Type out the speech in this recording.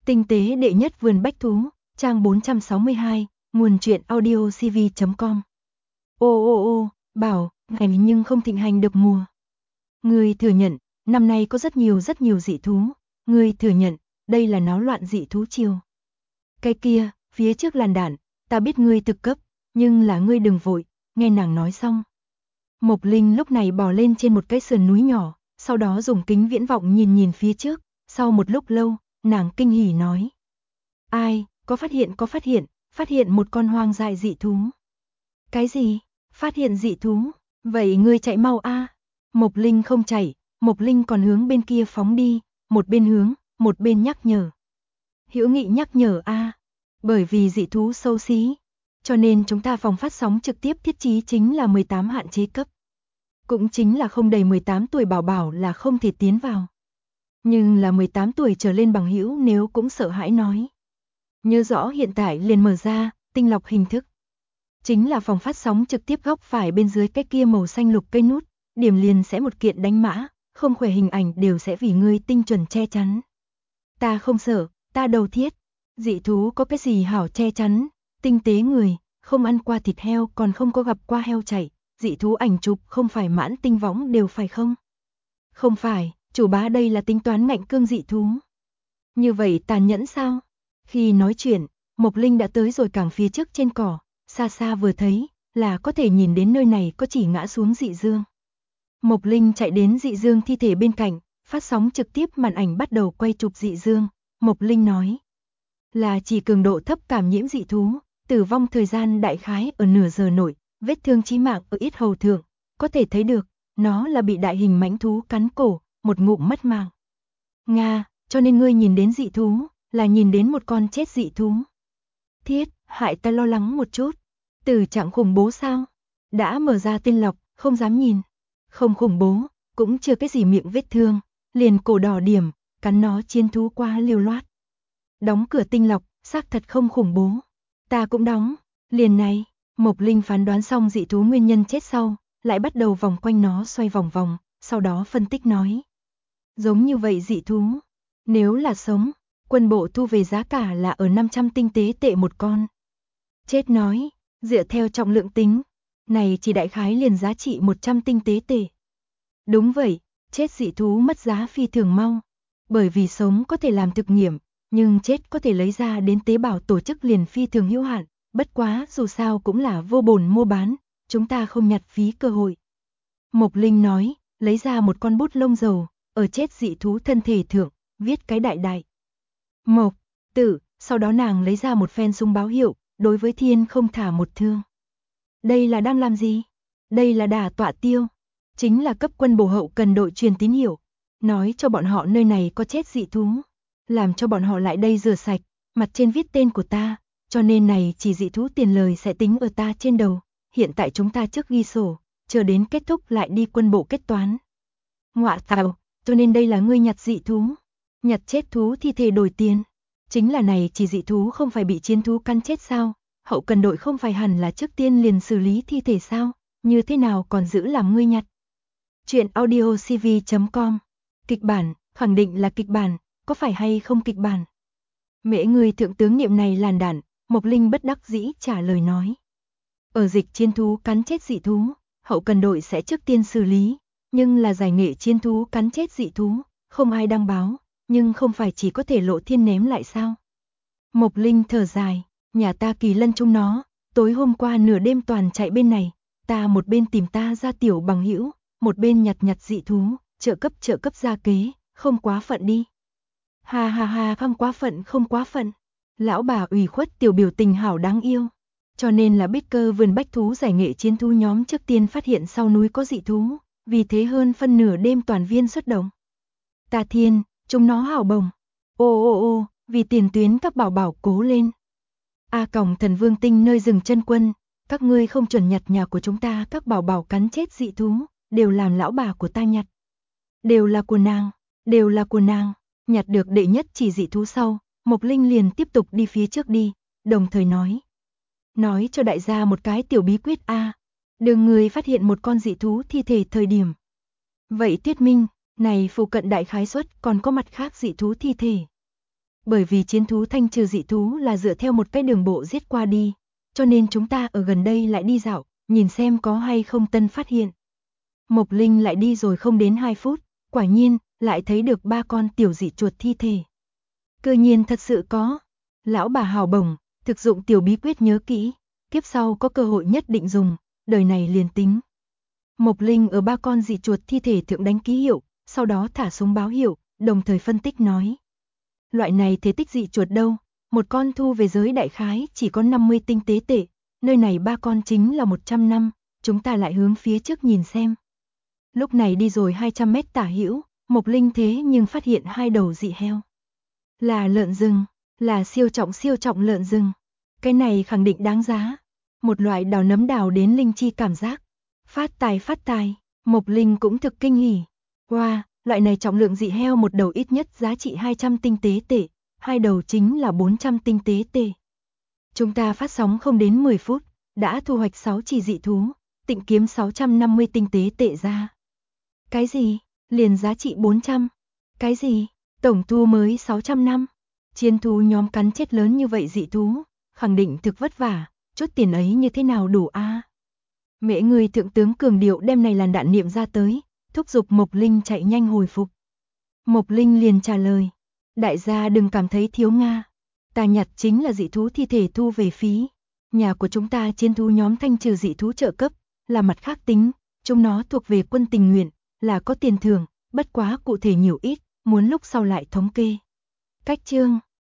Tinh tế đệ nhất vườn bách thú, trang 462, nguồn truyện audiocv.com. Ô, bảo, ngày nhưng không thịnh hành được mùa. Ngươi thừa nhận, năm nay có rất nhiều dị thú, ngươi thừa nhận, đây là náo loạn dị thú chiều. Cái kia, phía trước làn đạn, ta biết ngươi thực cấp, nhưng là ngươi đừng vội, nghe nàng nói xong. Mộc Linh lúc này bò lên trên một cái sườn núi nhỏ, sau đó dùng kính viễn vọng nhìn phía trước, sau một lúc lâu, nàng kinh hỉ nói. Ai, có phát hiện một con hoang dại dị thú. Cái gì? Phát hiện dị thú? Vậy ngươi chạy mau a. Mộc Linh không chạy, Mộc Linh còn hướng bên kia phóng đi, một bên hướng, một bên nhắc nhở. Hữu Nghị nhắc nhở a, bởi vì dị thú xấu xí, cho nên chúng ta phòng phát sóng trực tiếp thiết trí chính là 18 hạn chế cấp. Cũng chính là không đầy 18 tuổi bảo bảo là không thể tiến vào. Nhưng là 18 tuổi trở lên bằng hữu nếu cũng sợ hãi nói. Nhớ rõ hiện tại liền mở ra, tinh lọc hình thức. Chính là phòng phát sóng trực tiếp góc phải bên dưới cái kia màu xanh lục cây nút, điểm liền sẽ một kiện đánh mã, không khỏe hình ảnh đều sẽ vì ngươi tinh chuẩn che chắn. Ta không sợ, ta đầu thiết. Dị thú có cái gì hảo che chắn, tinh tế người, không ăn qua thịt heo còn không có gặp qua heo chạy, dị thú ảnh chụp không phải mãn tinh võng đều phải không? Không phải, chủ bá đây là tính toán ngạnh cương dị thú. Như vậy tàn nhẫn sao? Khi nói chuyện, Mộc Linh đã tới rồi càng phía trước trên cỏ, xa xa vừa thấy, là có thể nhìn đến nơi này có chỉ ngã xuống dị dương. Mộc Linh chạy đến dị dương thi thể bên cạnh, phát sóng trực tiếp màn ảnh bắt đầu quay chụp dị dương. Mộc Linh nói, là chỉ cường độ thấp cảm nhiễm dị thú, tử vong thời gian đại khái ở nửa giờ nội, vết thương chí mạng ở yết hầu thượng, có thể thấy được, nó là bị đại hình mãnh thú cắn cổ, một ngụm mất mạng. Nga, cho nên ngươi nhìn đến dị thú, là nhìn đến một con chết dị thú. Thiết, hại ta lo lắng một chút. Tử trạng khủng bố sao? Đã mở ra tinh lọc, không dám nhìn. Không khủng bố, cũng chưa cái gì miệng vết thương, liền cổ đỏ điểm, cắn nó chiến thú quá liều loát. Đóng cửa tinh lọc, xác thật không khủng bố. Ta cũng đóng, liền này, Mộc Linh phán đoán xong dị thú nguyên nhân chết sau, lại bắt đầu vòng quanh nó xoay vòng vòng, sau đó phân tích nói. Giống như vậy dị thú, nếu là sống, quân bộ thu về giá cả là ở 500 tinh tế tệ một con. Chết nói, dựa theo trọng lượng tính, này chỉ đại khái liền giá trị 100 tinh tế tệ. Đúng vậy, chết dị thú mất giá phi thường mau, bởi vì sống có thể làm thực nghiệm, nhưng chết có thể lấy ra đến tế bào tổ chức liền phi thường hữu hạn, bất quá dù sao cũng là vô bổn mua bán, chúng ta không nhặt phí cơ hội. Mộc Linh nói, lấy ra một con bút lông dầu, ở chết dị thú thân thể thượng, viết cái đại. Mộc, Tử, sau đó nàng lấy ra một phen súng báo hiệu, đối với thiên không thả một thương. Đây là đang làm gì? Đây là đả tọa tiêu. Chính là cấp quân bổ hậu cần đội truyền tín hiệu, nói cho bọn họ nơi này có chết dị thú, làm cho bọn họ lại đây rửa sạch, mặt trên viết tên của ta, cho nên này chỉ dị thú tiền lời sẽ tính ở ta trên đầu, hiện tại chúng ta trước ghi sổ, chờ đến kết thúc lại đi quân bộ kết toán. Ngọa tào, cho nên đây là ngươi nhặt dị thú, nhặt chết thú thi thể đổi tiền, chính là này chỉ dị thú không phải bị chiến thú căn chết sao, hậu cần đội không phải hẳn là trước tiên liền xử lý thi thể sao, như thế nào còn giữ làm ngươi nhặt. Chuyện audiocv.com. Kịch bản, khẳng định là kịch bản, có phải hay không kịch bản? Mễ người thượng tướng niệm này làn đạn, Mộc Linh bất đắc dĩ trả lời nói. Ở dịch chiến thú cắn chết dị thú, hậu cần đội sẽ trước tiên xử lý, nhưng là giải nghệ chiến thú cắn chết dị thú, không ai đăng báo, nhưng không phải chỉ có thể lộ thiên ném lại sao? Mộc Linh thở dài, nhà ta Kỳ Lân chúng nó, tối hôm qua nửa đêm toàn chạy bên này, ta một bên tìm ta ra tiểu bằng hữu, một bên nhặt dị thú, trợ cấp ra kế, không quá phận đi. Ha, không quá phận. Lão bà ủy khuất tiểu biểu tình hảo đáng yêu. Cho nên là biết cơ vườn bách thú giải nghệ chiến thú nhóm trước tiên phát hiện sau núi có dị thú, vì thế hơn phân nửa đêm toàn viên xuất động. Ta thiên, chúng nó hảo bồng. Ô, vì tiền tuyến các bảo bảo cố lên. A Còng Thần Vương Tinh nơi dừng chân quân, các ngươi không chuẩn nhặt nhà của chúng ta các bảo bảo cắn chết dị thú, đều làm lão bà của ta nhặt. Đều là của nàng, nhặt được đệ nhất chỉ dị thú sau, Mộc Linh liền tiếp tục đi phía trước đi, đồng thời nói cho đại gia một cái tiểu bí quyết a, đường người phát hiện một con dị thú thi thể thời điểm. Vậy thuyết minh, này phụ cận đại khái suất còn có mặt khác dị thú thi thể. Bởi vì chiến thú thanh trừ dị thú là dựa theo một cái đường bộ giết qua đi, cho nên chúng ta ở gần đây lại đi dạo, nhìn xem có hay không tân phát hiện. Mộc Linh lại đi rồi không đến 2 phút, quả nhiên, lại thấy được 3 con tiểu dị chuột thi thể. Cơ nhiên thật sự có. Lão bà hào bổng, thực dụng tiểu bí quyết nhớ kỹ, kiếp sau có cơ hội nhất định dùng, đời này liền tính. Mộc Linh ở 3 con dị chuột thi thể thượng đánh ký hiệu, sau đó thả súng báo hiệu, đồng thời phân tích nói. Loại này thể tích dị chuột đâu, một con thu về giới đại khái chỉ có 50 tinh tế tệ, nơi này 3 con chính là 100 năm, chúng ta lại hướng phía trước nhìn xem. Lúc này đi rồi 200 mét tả hữu, Mộc Linh thế nhưng phát hiện 2 đầu dị heo. Là lợn rừng, là siêu trọng lợn rừng. Cái này khẳng định đáng giá. Một loại đào nấm đào đến linh chi cảm giác. Phát tài, Mộc Linh cũng thực kinh hỉ. Wow, loại này trọng lượng dị heo một đầu ít nhất giá trị 200 tinh tế tệ, 2 đầu chính là 400 tinh tế tệ. Chúng ta phát sóng không đến 10 phút, đã thu hoạch 6 chỉ dị thú, tịnh kiếm 650 tinh tế tệ ra. Cái gì? Liền giá trị 400. Cái gì? Tổng thu mới 600 năm. Chiến thú nhóm cắn chết lớn như vậy dị thú, khẳng định thực vất vả, chút tiền ấy như thế nào đủ a? Mẹ người thượng tướng cường điệu đem này làn đạn niệm ra tới, thúc giục Mộc Linh chạy nhanh hồi phục. Mộc Linh liền trả lời, đại gia đừng cảm thấy thiếu Nga. Ta nhặt chính là dị thú thi thể thu về phí. Nhà của chúng ta chiến thú nhóm thanh trừ dị thú trợ cấp, là mặt khác tính, chúng nó thuộc về quân tình nguyện, là có tiền thưởng, bất quá cụ thể nhiều ít, muốn lúc sau lại thống kê. Cách chương